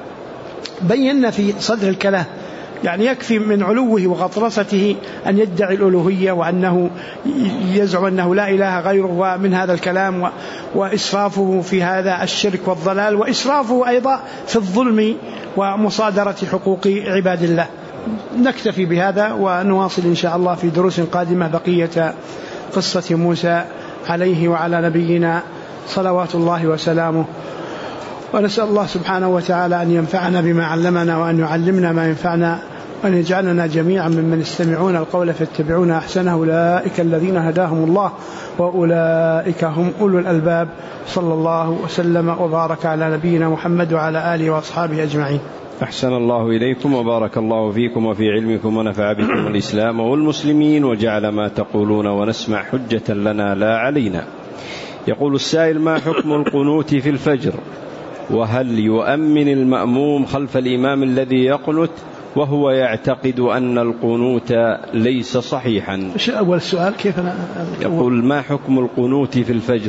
بينا في صدر الكلام، يعني يكفي من علوه وغطرسته أن يدعي الألوهية وأنه يزعم أنه لا إله غيره، ومن هذا الكلام وإسرافه في هذا الشرك والضلال، وإسرافه أيضا في الظلم ومصادرة حقوق عباد الله. نكتفي بهذا ونواصل إن شاء الله في دروس قادمة بقية قصة موسى عليه وعلى نبينا صلوات الله وسلامه. ونسأل الله سبحانه وتعالى أن ينفعنا بما علمنا وأن يعلمنا ما ينفعنا وأن يجعلنا جميعا ممن يستمعون القول فيتبعون أحسنه، أولئك الذين هداهم الله وأولئك هم أولو الألباب. صلى الله وسلم وبارك على نبينا محمد وعلى آله وأصحابه أجمعين. أحسن الله إليكم وبارك الله فيكم وفي علمكم ونفع بكم الإسلام والمسلمين وجعل ما تقولون ونسمع حجة لنا لا علينا. يقول السائل: ما حكم القنوت في الفجر؟ وهل يؤمن المأموم خلف الإمام الذي يقنت وهو يعتقد أن القنوت ليس صحيحا؟ أول السؤال كيف يقول: ما حكم القنوت في الفجر؟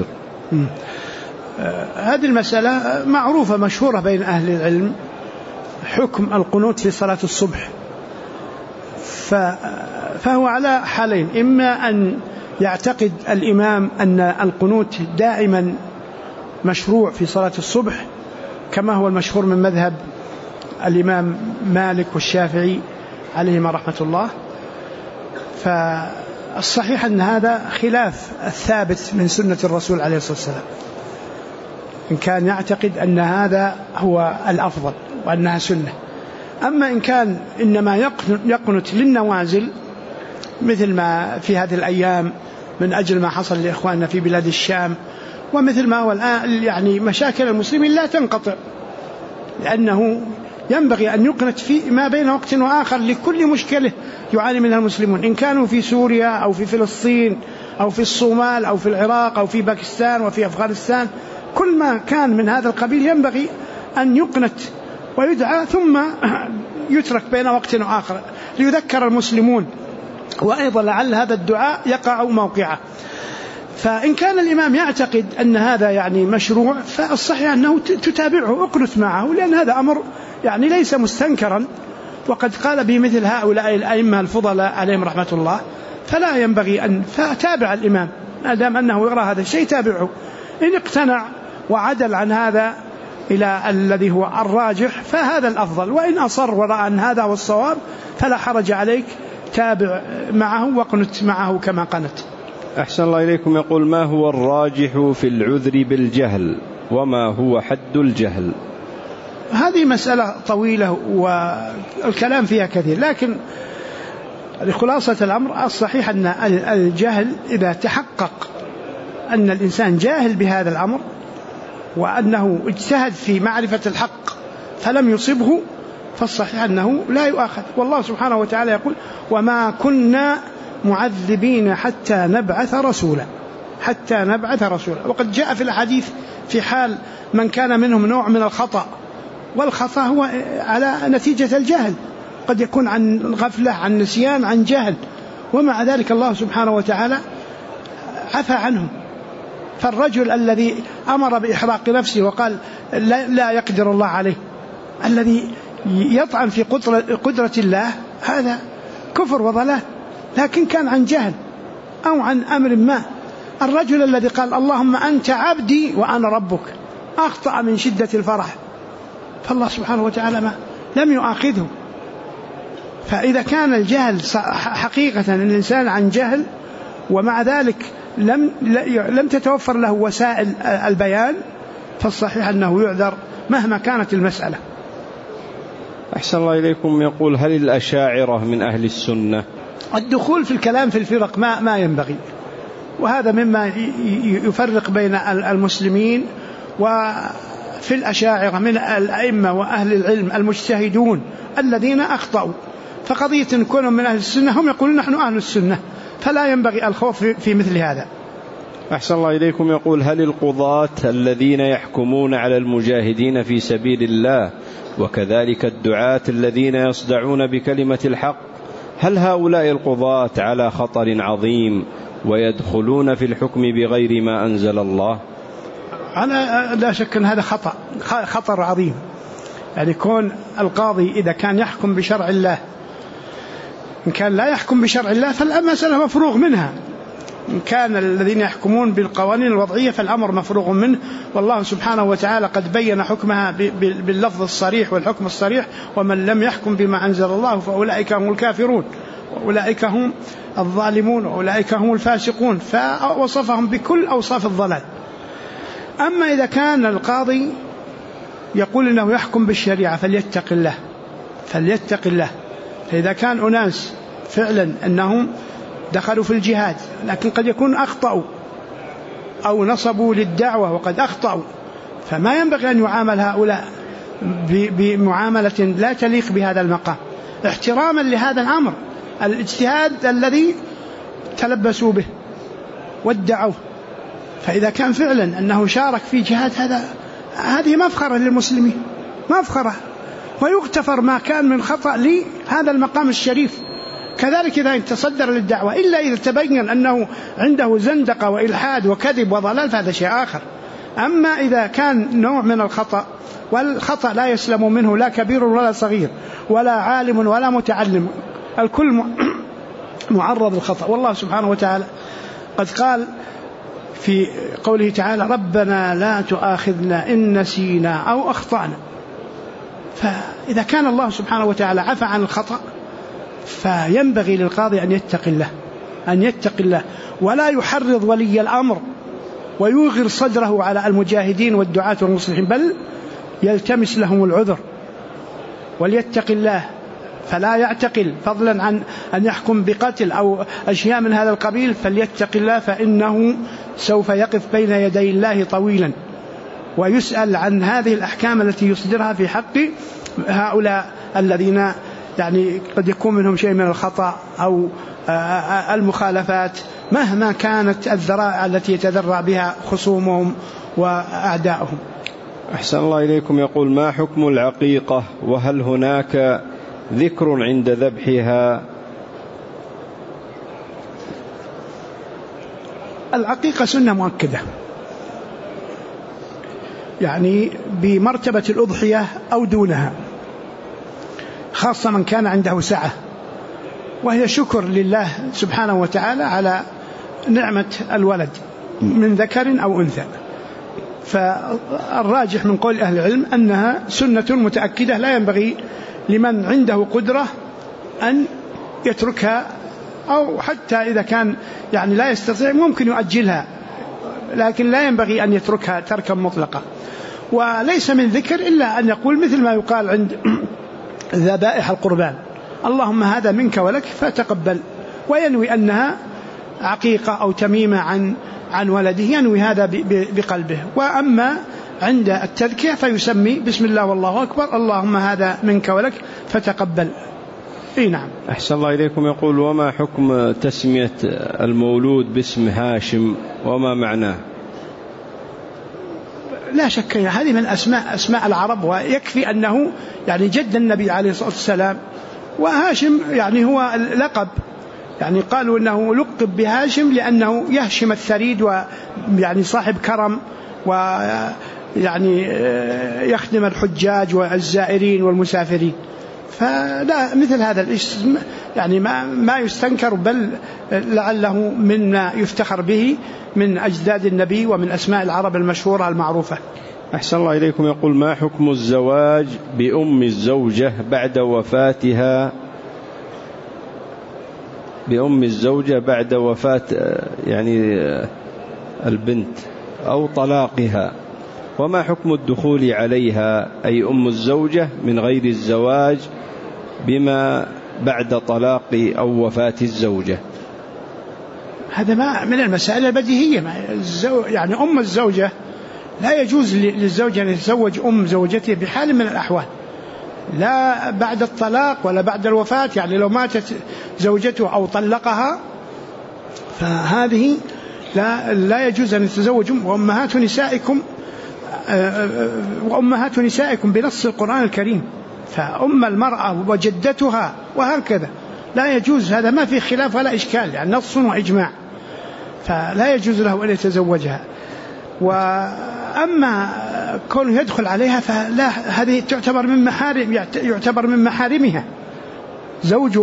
هذه المسألة معروفة مشهورة بين أهل العلم، حكم القنوت في صلاة الصبح. فهو على حالين: إما أن يعتقد الإمام أن القنوت دائما مشروع في صلاة الصبح كما هو المشهور من مذهب الإمام مالك والشافعي عليهما رحمة الله، فالصحيح أن هذا خلاف الثابت من سنة الرسول عليه الصلاة والسلام، إن كان يعتقد أن هذا هو الأفضل وأنها سنة. أما إن كان إنما يقنت للنوازل مثل ما في هذه الأيام من أجل ما حصل لإخواننا في بلاد الشام، ومثل ما هو الآن يعني مشاكل المسلمين لا تنقطع، لأنه ينبغي أن يقنت في ما بين وقت وآخر لكل مشكلة يعاني منها المسلمون، إن كانوا في سوريا أو في فلسطين أو في الصومال أو في العراق أو في باكستان وفي أفغانستان، كل ما كان من هذا القبيل ينبغي أن يقنت ويدعى ثم يترك بين وقت وآخر ليذكر المسلمون، وأيضا لعل هذا الدعاء يقع موقعه. فإن كان الإمام يعتقد أن هذا يعني مشروع فالصحيح أنه تتابعه اقنت معه، لأن هذا أمر يعني ليس مستنكرا، وقد قال بمثل هؤلاء الأئمة الفضلاء عليهم رحمة الله، فلا ينبغي أن فتابع الإمام ما دام أنه يرى هذا الشيء تابعه، إن اقتنع وعدل عن هذا إلى الذي هو الراجح فهذا الأفضل، وإن أصر ورأى أن هذا هو الصواب فلا حرج عليك، تابع معه وقنت معه كما قنت. أحسن الله إليكم. يقول: ما هو الراجح في العذر بالجهل وما هو حد الجهل؟ هذه مسألة طويلة والكلام فيها كثير، لكن لخلاصة الأمر الصحيح أن الجهل إذا تحقق أن الإنسان جاهل بهذا الأمر وأنه اجتهد في معرفة الحق فلم يصبه فالصحيح أنه لا يؤاخذ. والله سبحانه وتعالى يقول: وما كنا معذبين حتى نبعث رسولا، حتى نبعث رسولا. وقد جاء في الحديث في حال من كان منهم نوع من الخطأ، والخطأ هو على نتيجة الجهل، قد يكون عن غفلة، عن نسيان، عن جهل، ومع ذلك الله سبحانه وتعالى عفى عنهم. فالرجل الذي أمر بإحراق نفسه وقال لا يقدر الله عليه، الذي يطعن في قدرة الله، هذا كفر وضلال، لكن كان عن جهل أو عن أمر ما. الرجل الذي قال اللهم أنت عبدي وأنا ربك أخطأ من شدة الفرح، فالله سبحانه وتعالى ما لم يؤاخذه. فإذا كان الجهل حقيقة الإنسان عن جهل ومع ذلك لم تتوفر له وسائل البيان فالصحيح أنه يعذر مهما كانت المسألة. أحسن الله إليكم. يقول: هل الأشاعرة من أهل السنة؟ الدخول في الكلام في الفرق ما ينبغي، وهذا مما يفرق بين المسلمين. وفي الأشاعرة من الأئمة وأهل العلم المجتهدون الذين أخطأوا، فقضية إن كونوا من أهل السنة هم يقولون نحن أهل السنة، فلا ينبغي الخوف في مثل هذا. أحسن الله إليكم. يقول: هل القضاة الذين يحكمون على المجاهدين في سبيل الله وكذلك الدعاة الذين يصدعون بكلمة الحق، هل هؤلاء القضاة على خطر عظيم ويدخلون في الحكم بغير ما أنزل الله؟ أنا لا شك أن هذا خطر عظيم، يعني كون القاضي إذا كان يحكم بشرع الله، إن كان لا يحكم بشرع الله فالمسألة مفروغ منها، إن كان الذين يحكمون بالقوانين الوضعية فالأمر مفروغ منه، والله سبحانه وتعالى قد بين حكمها باللفظ الصريح والحكم الصريح: ومن لم يحكم بما أنزل الله فأولئك هم الكافرون. وأولئك هم الظالمون وأولئك هم الفاسقون، فوصفهم بكل أوصاف الضلال. أما إذا كان القاضي يقول إنه يحكم بالشريعة فليتق الله. فإذا كان أناس فعلا أنهم دخلوا في الجهاد لكن قد يكون أخطأوا أو نصبوا للدعوة وقد أخطأوا، فما ينبغي أن يعامل هؤلاء بمعاملة لا تليق بهذا المقام، احتراما لهذا الأمر الاجتهاد الذي تلبسوا به وادعوه. فإذا كان فعلا أنه شارك في جهاد هذه مفخرة للمسلمين، مفخرة، ويغتفر ما كان من خطأ لهذا المقام الشريف. كذلك إذا تصدر للدعوة، إلا إذا تبين أنه عنده زندقة وإلحاد وكذب وضلال فهذا شيء آخر. أما إذا كان نوع من الخطأ، والخطأ لا يسلم منه لا كبير ولا صغير ولا عالم ولا متعلم، الكل معرض للخطأ. والله سبحانه وتعالى قد قال في قوله تعالى: ربنا لا تؤاخذنا إن نسينا أو أخطأنا. فإذا كان الله سبحانه وتعالى عفى عن الخطأ فينبغي للقاضي أن يتق الله ولا يحرض ولي الأمر ويوغر صدره على المجاهدين والدعاة والمصلحين، بل يلتمس لهم العذر وليتق الله، فلا يعتقل فضلا عن أن يحكم بقتل أو أشياء من هذا القبيل، فليتق الله فإنه سوف يقف بين يدي الله طويلا ويسأل عن هذه الأحكام التي يصدرها في حق هؤلاء الذين يعني قد يكون منهم شيء من الخطأ أو المخالفات مهما كانت الذرائع التي يتذرع بها خصومهم وأعداؤهم. أحسن الله إليكم. يقول: ما حكم العقيقة، وهل هناك ذكر عند ذبحها؟ العقيقة سنة مؤكدة، يعني بمرتبة الأضحية أو دونها، خاصة من كان عنده سعة، وهي شكر لله سبحانه وتعالى على نعمة الولد من ذكر أو أنثى. فالراجح من قول أهل العلم أنها سنة متأكدة، لا ينبغي لمن عنده قدرة أن يتركها، أو حتى إذا كان يعني لا يستطيع ممكن يؤجلها، لكن لا ينبغي أن يتركها تركا مطلقا. وليس من ذكر إلا أن يقول مثل ما يقال عند ذبائح القربان: اللهم هذا منك ولك فتقبل، وينوي أنها عقيقة أو تميمة عن ولده، ينوي هذا بقلبه. وأما عند التذكية فيسمي بسم الله والله أكبر، اللهم هذا منك ولك فتقبل. نعم. أحسن الله إليكم. يقول: وما حكم تسمية المولود باسم هاشم وما معناه؟ لا شك هذه من أسماء العرب، ويكفي أنه يعني جد النبي عليه الصلاة والسلام، وهاشم يعني هو لقب، يعني قالوا أنه لقب بهاشم لأنه يهشم الثريد ويعني صاحب كرم ويعني يخدم الحجاج والزائرين والمسافرين. فلا مثل هذا الاسم يعني ما يستنكر، بل لعله مما يفتخر به من أجداد النبي ومن أسماء العرب المشهورة المعروفة. أحسن الله إليكم. يقول: ما حكم الزواج بأم الزوجة بعد وفاتها، بأم الزوجة بعد وفاة يعني البنت أو طلاقها، وما حكم الدخول عليها أي أم الزوجة من غير الزواج بما بعد طلاق أو وفاة الزوجة؟ هذا ما من المسائل البديهية، يعني أم الزوجة لا يجوز للزوج أن يتزوج أم زوجته بحال من الأحوال، لا بعد الطلاق ولا بعد الوفاة. يعني لو ماتت زوجته أو طلقها فهذه لا يجوز أن يتزوج. وأمهات نسائكم بنص القرآن الكريم، فأم المرأة وجدتها وهكذا لا يجوز، هذا ما في خلاف ولا إشكال، يعني نص وإجماع، فلا يجوز له أن يتزوجها. وأما كونه يدخل عليها فلا، هذه يعتبر من محارمها. زوج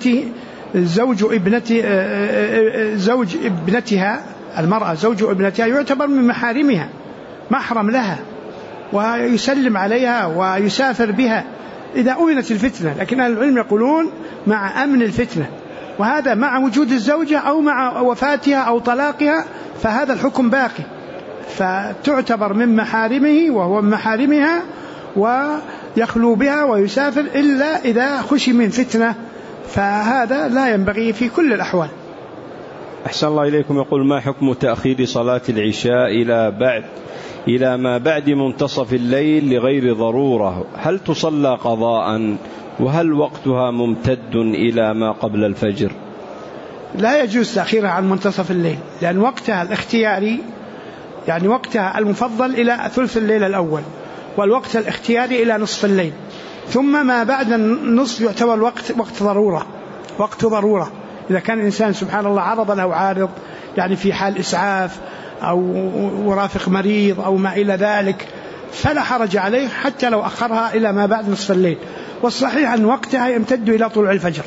ابنتها المرأة، زوج ابنتها يعتبر من محارمها، محرم لها، ويسلم عليها ويسافر بها إذا أمنت الفتنة. لكن أهل العلم يقولون مع أمن الفتنة، وهذا مع وجود الزوجة أو مع وفاتها أو طلاقها، فهذا الحكم باقي، فتعتبر من محارمه وهو من محارمها ويخلو بها ويسافر إلا إذا خشي من فتنة، فهذا لا ينبغي في كل الأحوال. أحسن الله إليكم. يقول: ما حكم تأخير صلاة العشاء إلى ما بعد منتصف الليل لغير ضرورة؟ هل تصلى قضاء؟ وهل وقتها ممتد إلى ما قبل الفجر؟ لا يجوز تأخيرها عن منتصف الليل، لأن وقتها الاختياري يعني وقتها المفضل إلى ثلث الليل الأول، والوقت الاختياري إلى نصف الليل، ثم ما بعد النصف يعتبر وقت ضرورة. إذا كان الإنسان سبحان الله عرض له عارض، يعني في حال إسعاف أو ورافق مريض أو ما إلى ذلك، فلا حرج عليه حتى لو أخرها إلى ما بعد نصف الليل. والصحيح أن وقتها يمتد إلى طلوع الفجر.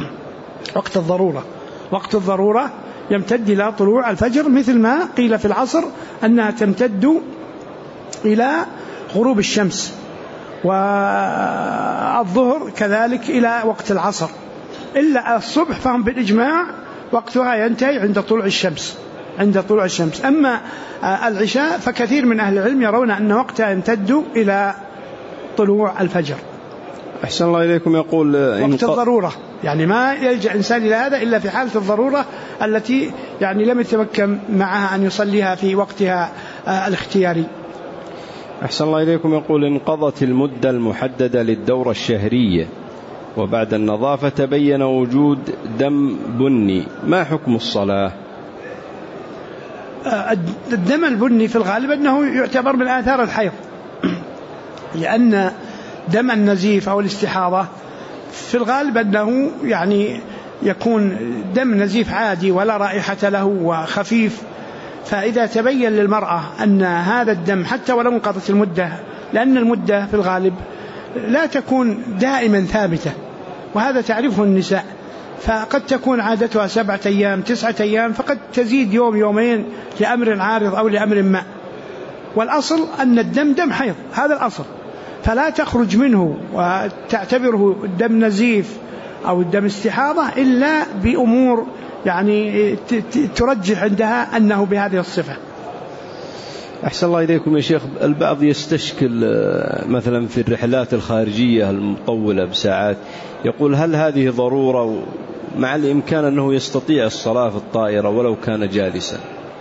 وقت الضرورة يمتد إلى طلوع الفجر، مثل ما قيل في العصر أنها تمتد إلى غروب الشمس، والظهر كذلك إلى وقت العصر، إلا الصبح فهم بالإجماع وقتها ينتهي عند طلوع الشمس. أما العشاء فكثير من أهل العلم يرون أن وقتها يمتد إلى طلوع الفجر. أحسن الله إليكم. يقول: وقت الضرورة، يعني ما يلجأ الإنسان إلى هذا إلا في حالة الضرورة التي يعني لم يتمكن معها أن يصليها في وقتها الاختياري. أحسن الله إليكم. يقول: انقضت المدة المحددة للدورة الشهرية وبعد النظافة تبين وجود دم بني، ما حكم الصلاة؟ الدم البني في الغالب أنه يعتبر من آثار الحيض، لأن دم النزيف أو الاستحاضة في الغالب أنه يعني يكون دم نزيف عادي ولا رائحة له وخفيف، فإذا تبين للمرأة أن هذا الدم حتى ولو انقضت المدة، لأن المدة في الغالب لا تكون دائما ثابتة، وهذا تعرفه النساء، فقد تكون عادتها 7 أيام 9 أيام، فقد تزيد يوم يومين لأمر عارض أو لأمر ما، والأصل أن الدم دم حيض، هذا الأصل، فلا تخرج منه وتعتبره دم نزيف أو دم استحاضة إلا بأمور يعني ترجح عندها أنه بهذه الصفة. أحسن الله إليكم يا شيخ. البعض يستشكل مثلا في الرحلات الخارجية المطولة بساعات، يقول: هل هذه ضرورة مع الإمكان أنه يستطيع الصلاة في الطائرة ولو كان جالسا؟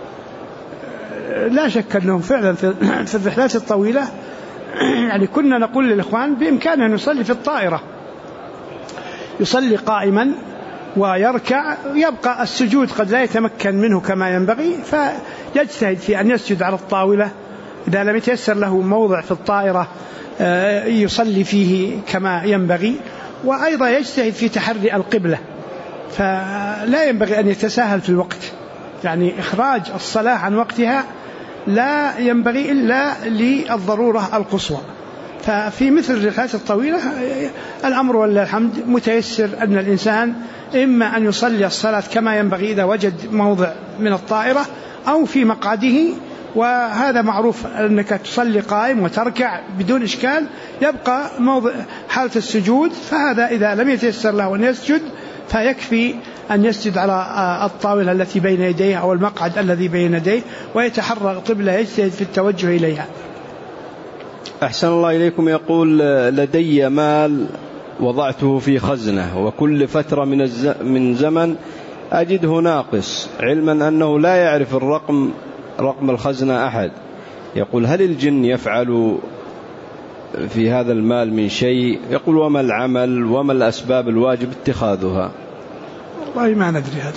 لا شك أنه فعلا في الرحلات الطويلة يعني كنا نقول للإخوان بإمكانه أن يصلي في الطائرة، يصلي قائما ويركع، يبقى السجود قد لا يتمكن منه كما ينبغي، فيجتهد في أن يسجد على الطاولة إذا لم يتيسر له موضع في الطائرة يصلي فيه كما ينبغي، وأيضا يجتهد في تحري القبلة، فلا ينبغي أن يتساهل في الوقت، يعني إخراج الصلاة عن وقتها لا ينبغي إلا للضرورة القصوى. ففي مثل الرحلات الطويلة الأمر ولله الحمد متيسر أن الإنسان إما أن يصلي الصلاة كما ينبغي إذا وجد موضع من الطائرة أو في مقعده، وهذا معروف أنك تصلي قائم وتركع بدون إشكال، يبقى موضع حالة السجود، فهذا إذا لم يتيسر له أن يسجد فيكفي أن يسجد على الطاولة التي بين يديه أو المقعد الذي بين يديه ويتحرى القبلة، يجتهد في التوجه إليها. أحسن الله إليكم. يقول: لدي مال وضعته في خزنة وكل فترة من زمن أجده ناقص، علما أنه لا يعرف رقم الخزنة أحد. يقول: هل الجن يفعل في هذا المال من شيء؟ يقول: وما العمل وما الأسباب الواجب اتخاذها؟ والله ما ندري هذا،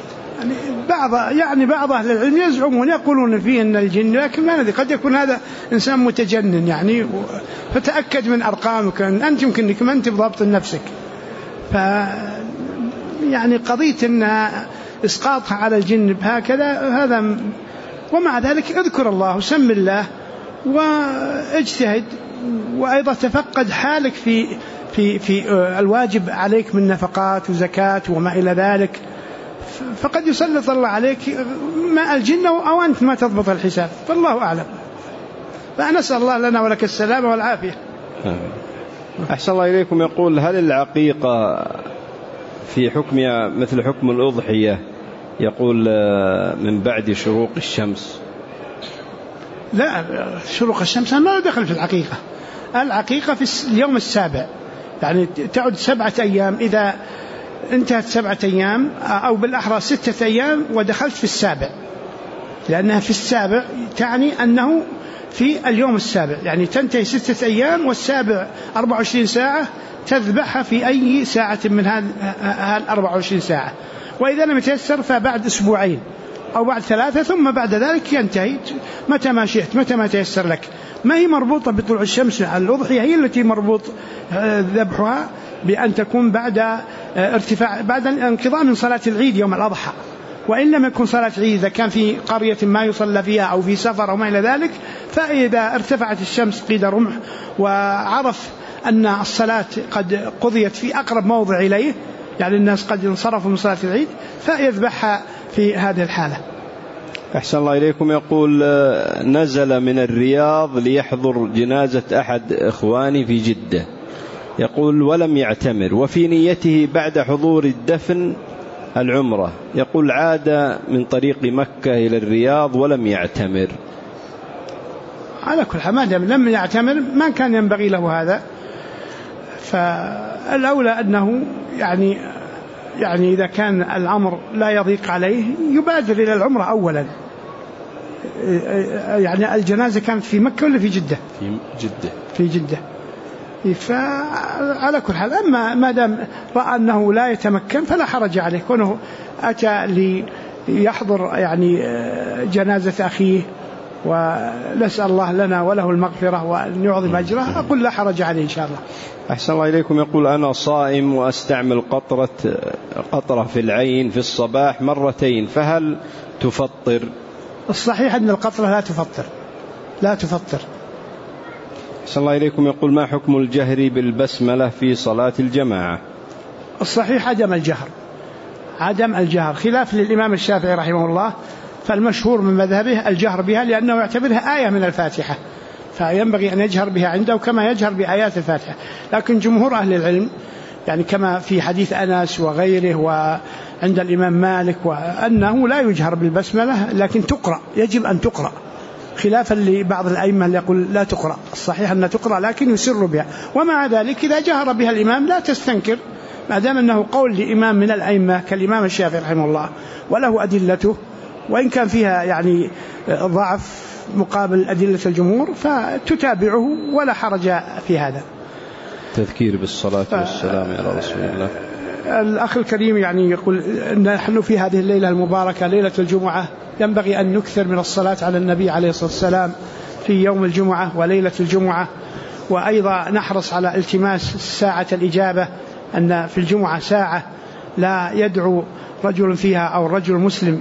يعني بعض أهل العلم يزعمون يقولون فيه أن الجن، لكن ما ندري، قد يكون هذا إنسان متجنن يعني، فتأكد من أرقامك، أنت يمكنك ما أنت بضبط نفسك، يعني قضية أن إسقاطها على الجن هكذا هذا، ومع ذلك اذكر الله وسم الله واجتهد، وأيضا تفقد حالك في الواجب عليك من نفقات وزكاة وما إلى ذلك، فقد يسلط الله عليك ماء الجن أو أنت ما تضبط الحساب، فالله أعلم، فنسأل الله لنا ولك السلامة والعافية. أحسن الله إليكم. يقول: هل العقيقة في حكم مثل حكم الأضحية، يقول من بعد شروق الشمس. لا، شروق الشمس ما له دخل في العقيقة. العقيقة في اليوم السابع، يعني تعد 7 أيام. إذا انتهت 7 أيام أو بالأحرى 6 أيام ودخلت في السابع، لأنها في السابع تعني أنه في اليوم السابع، يعني تنتهي 6 أيام والسابع 24 ساعة تذبحها في أي ساعة من هذه 24 ساعة. وإذا لم يتيسر فبعد 2 أسبوع أو بعد 3، ثم بعد ذلك ينتهي متى ما شئت، متى ما تيسر لك. ما هي مربوطة بطلوع الشمس. الأضحية هي التي مربوط ذبحها بأن تكون بعد ارتفاع، بعد الانقضاء من صلاة العيد يوم الأضحى. وإن لم يكن صلاة عيد، إذا كان في قرية ما يصلى فيها أو في سفر أو ما إلى ذلك، فإذا ارتفعت الشمس قيد رمح وعرف أن الصلاة قد قضيت في أقرب موضع إليه، يعني الناس قد انصرفوا من صلاة العيد، فيذبحها في هذه الحالة. أحسن الله إليكم. يقول نزل من الرياض ليحضر جنازة أحد إخواني في جدة، يقول ولم يعتمر، وفي نيته بعد حضور الدفن العمرة، يقول عاد من طريق مكة إلى الرياض ولم يعتمر. على كل حال ما دام لم يعتمر ما كان ينبغي له هذا، فالأولى أنه يعني إذا كان الأمر لا يضيق عليه يبادر إلى العمرة أولا. يعني الجنازة كانت في مكة ولا في جدة؟ في جدة. فعلى كل حال، أما ما دام رأى أنه لا يتمكن فلا حرج عليه، كونه أتى ليحضر يعني جنازة أخيه، ونسأل الله لنا وله المغفرة وأن يعظم أجره، أقول لا حرج عليه إن شاء الله. أحسن الله إليكم. يقول أنا صائم وأستعمل قطرة في العين في الصباح 2 مرة، فهل تفطر؟ الصحيح أن القطرة لا تفطر. أحسن الله إليكم. يقول ما حكم الجهر بالبسملة في صلاة الجماعة؟ الصحيح عدم الجهر، خلاف للإمام الشافعي رحمه الله، فالمشهور من مذهبه الجهر بها، لأنه يعتبرها آية من الفاتحة، فينبغي أن يجهر بها عنده كما يجهر بآيات الفاتحة. لكن جمهور أهل العلم، يعني كما في حديث أنس وغيره وعند الإمام مالك، وأنه لا يجهر بالبسملة لكن تقرأ، يجب أن تقرأ، خلافا لبعض الأئمة اللي يقول لا تقرأ. الصحيح أن تقرأ لكن يسر بها. ومع ذلك إذا جهر بها الإمام لا تستنكر، ما دام أنه قول لإمام من الأئمة كالإمام الشافعي رحمه الله وله أدلته، وإن كان فيها يعني ضعف مقابل أدلة الجمهور، فتتابعه ولا حرج في هذا. تذكير بالصلاة والسلام على رسول الله. الأخ الكريم يعني يقول نحن في هذه الليلة المباركة ليلة الجمعة، ينبغي أن نكثر من الصلاة على النبي عليه الصلاة والسلام في يوم الجمعة وليلة الجمعة، وأيضا نحرص على التماس ساعة الإجابة، أن في الجمعة ساعة لا يدعو رجل فيها أو رجل مسلم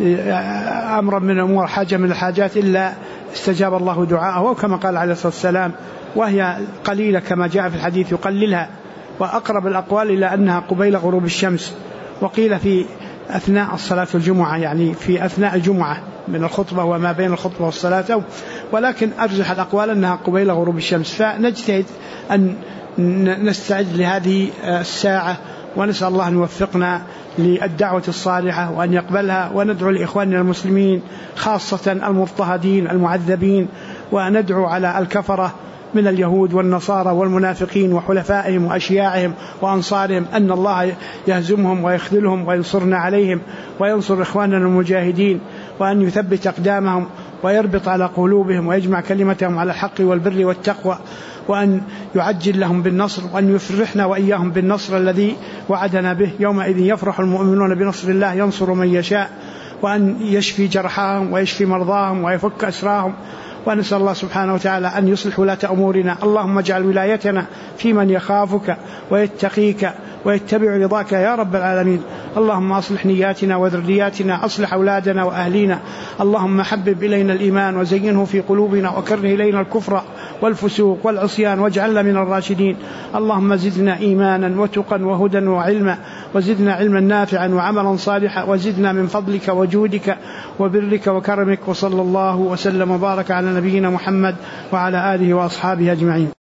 أمرا من الأمور، حاجة من الحاجات، إلا استجاب الله دعاءه، وكما قال عليه الصلاة والسلام وهي قليلة كما جاء في الحديث يقللها، وأقرب الأقوال إلى أنها قبيل غروب الشمس. وقيل في أثناء الصلاة الجمعة، يعني في أثناء الجمعة من الخطبة وما بين الخطبة والصلاة، ولكن أرجح الأقوال أنها قبيل غروب الشمس. فنجتهد أن نستعد لهذه الساعة، ونسأل الله أن يوفقنا للدعوة الصالحة وأن يقبلها، وندعو لإخواننا المسلمين خاصة المضطهدين المعذبين، وندعو على الكفرة من اليهود والنصارى والمنافقين وحلفائهم وأشياعهم وأنصارهم أن الله يهزمهم ويخذلهم وينصرنا عليهم، وينصر إخواننا المجاهدين، وأن يثبت أقدامهم ويربط على قلوبهم ويجمع كلمتهم على الحق والبر والتقوى، وأن يعجل لهم بالنصر، وأن يفرحنا وإياهم بالنصر الذي وعدنا به. يومئذ يفرح المؤمنون بنصر الله ينصر من يشاء، وأن يشفي جرحاهم ويشفي مرضاهم ويفك أسراهم. ونسأل الله سبحانه وتعالى أن يصلح ولاة أمورنا. اللهم اجعل ولايتنا في من يخافك ويتقيك ويتبع رضاك يا رب العالمين. اللهم أصلح نياتنا وذرياتنا، أصلح أولادنا وأهلينا. اللهم حبب إلينا الإيمان وزينه في قلوبنا، وكره إلينا الكفر والفسوق والعصيان واجعلنا من الراشدين. اللهم زدنا إيمانا وتقا وهدى وعلما، وزدنا علما نافعا وعملا صالحا، وزدنا من فضلك وجودك وبرك وكرمك. وصلى الله وسلم وبارك على نبينا محمد وعلى آله وأصحابه أجمعين.